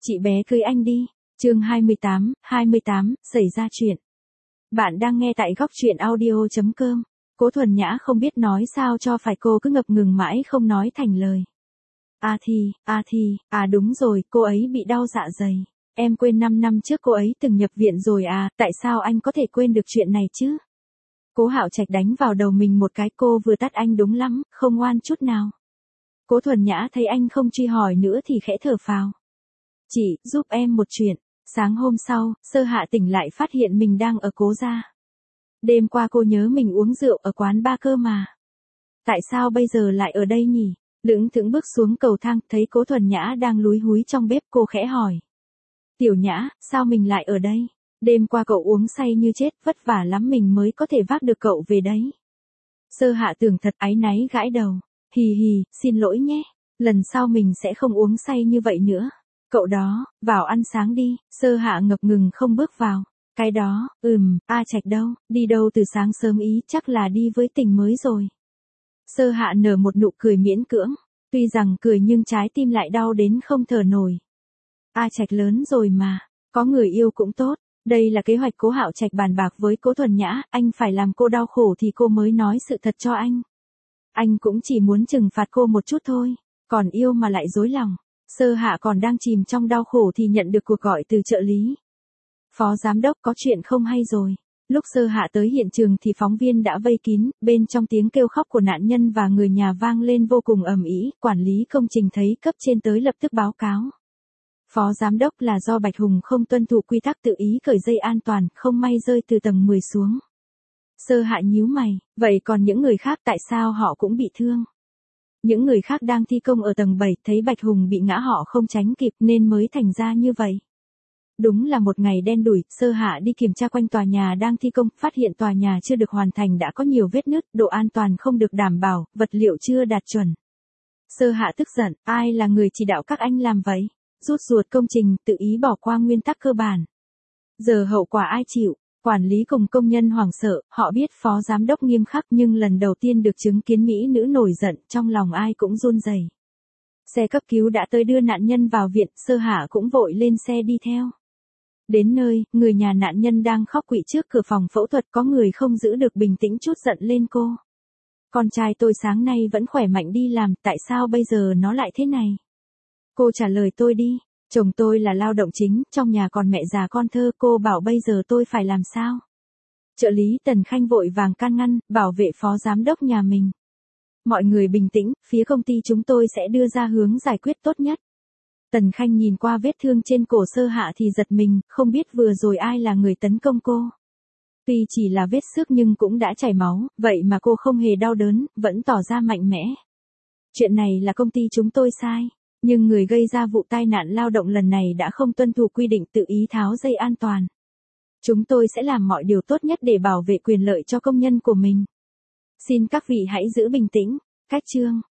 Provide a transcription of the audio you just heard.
Chị bé cưới anh đi. Chương 28, xảy ra chuyện. Bạn đang nghe tại góc truyện audio.com. Cố Thuần Nhã không biết nói sao cho phải, cô cứ ngập ngừng mãi không nói thành lời. Đúng rồi, cô ấy bị đau dạ dày. Em quên 5 năm trước cô ấy từng nhập viện rồi à, tại sao anh có thể quên được chuyện này chứ? Cố Hạo Trạch đánh vào đầu mình một cái, cô vừa tát anh đúng lắm, không ngoan chút nào. Cố Thuần Nhã thấy anh không truy hỏi nữa thì khẽ thở phào. Chị, giúp em một chuyện. Sáng hôm sau, Sơ Hạ tỉnh lại phát hiện mình đang ở Cố gia. Đêm qua cô nhớ mình uống rượu ở quán bar cơ mà. Tại sao bây giờ lại ở đây nhỉ? Lững thững bước xuống cầu thang, thấy Cố Thuần Nhã đang lúi húi trong bếp, cô khẽ hỏi. Tiểu Nhã, sao mình lại ở đây? Đêm qua cậu uống say như chết, vất vả lắm mình mới có thể vác được cậu về đấy. Sơ Hạ tưởng thật áy náy gãi đầu. Hì, xin lỗi nhé. Lần sau mình sẽ không uống say như vậy nữa. Cậu đó, vào ăn sáng đi. Sơ Hạ ngập ngừng không bước vào. Cái đó, A Trạch đâu, đi đâu từ sáng sớm ý, chắc là đi với tình mới rồi. Sơ Hạ nở một nụ cười miễn cưỡng. Tuy rằng cười nhưng trái tim lại đau đến không thở nổi. A Trạch lớn rồi mà, có người yêu cũng tốt. Đây là kế hoạch Cố Hạo Trạch bàn bạc với Cố Thuần Nhã, anh phải làm cô đau khổ thì cô mới nói sự thật cho anh. Anh cũng chỉ muốn trừng phạt cô một chút thôi, còn yêu mà lại dối lòng. Sơ Hạ còn đang chìm trong đau khổ thì nhận được cuộc gọi từ trợ lý. Phó giám đốc, có chuyện không hay rồi. Lúc Sơ Hạ tới hiện trường thì phóng viên đã vây kín, bên trong tiếng kêu khóc của nạn nhân và người nhà vang lên vô cùng ầm ĩ. Quản lý công trình thấy cấp trên tới lập tức báo cáo. Phó giám đốc, là do Bạch Hùng không tuân thủ quy tắc tự ý cởi dây an toàn, không may rơi từ tầng 10 xuống. Sơ Hạ nhíu mày, vậy còn những người khác tại sao họ cũng bị thương? Những người khác đang thi công ở tầng 7, thấy Bạch Hùng bị ngã họ không tránh kịp nên mới thành ra như vậy. Đúng là một ngày đen đủi. Sơ Hạ đi kiểm tra quanh tòa nhà đang thi công, phát hiện tòa nhà chưa được hoàn thành đã có nhiều vết nứt, độ an toàn không được đảm bảo, vật liệu chưa đạt chuẩn. Sơ Hạ tức giận, ai là người chỉ đạo các anh làm vậy? Rút ruột công trình, tự ý bỏ qua nguyên tắc cơ bản. Giờ hậu quả ai chịu? Quản lý cùng công nhân hoảng sợ, họ biết phó giám đốc nghiêm khắc nhưng lần đầu tiên được chứng kiến mỹ nữ nổi giận, trong lòng ai cũng run rẩy. Xe cấp cứu đã tới đưa nạn nhân vào viện, Sơ Hạ cũng vội lên xe đi theo. Đến nơi, người nhà nạn nhân đang khóc quỵ trước cửa phòng phẫu thuật, có người không giữ được bình tĩnh chút giận lên cô. Con trai tôi sáng nay vẫn khỏe mạnh đi làm, tại sao bây giờ nó lại thế này? Cô trả lời tôi đi. Chồng tôi là lao động chính, trong nhà còn mẹ già con thơ, cô bảo bây giờ tôi phải làm sao? Trợ lý Tần Khanh vội vàng can ngăn, bảo vệ phó giám đốc nhà mình. Mọi người bình tĩnh, phía công ty chúng tôi sẽ đưa ra hướng giải quyết tốt nhất. Tần Khanh nhìn qua vết thương trên cổ Sơ Hạ thì giật mình, không biết vừa rồi ai là người tấn công cô. Tuy chỉ là vết xước nhưng cũng đã chảy máu, vậy mà cô không hề đau đớn, vẫn tỏ ra mạnh mẽ. Chuyện này là công ty chúng tôi sai. Nhưng người gây ra vụ tai nạn lao động lần này đã không tuân thủ quy định, tự ý tháo dây an toàn. Chúng tôi sẽ làm mọi điều tốt nhất để bảo vệ quyền lợi cho công nhân của mình. Xin các vị hãy giữ bình tĩnh. Cách chương.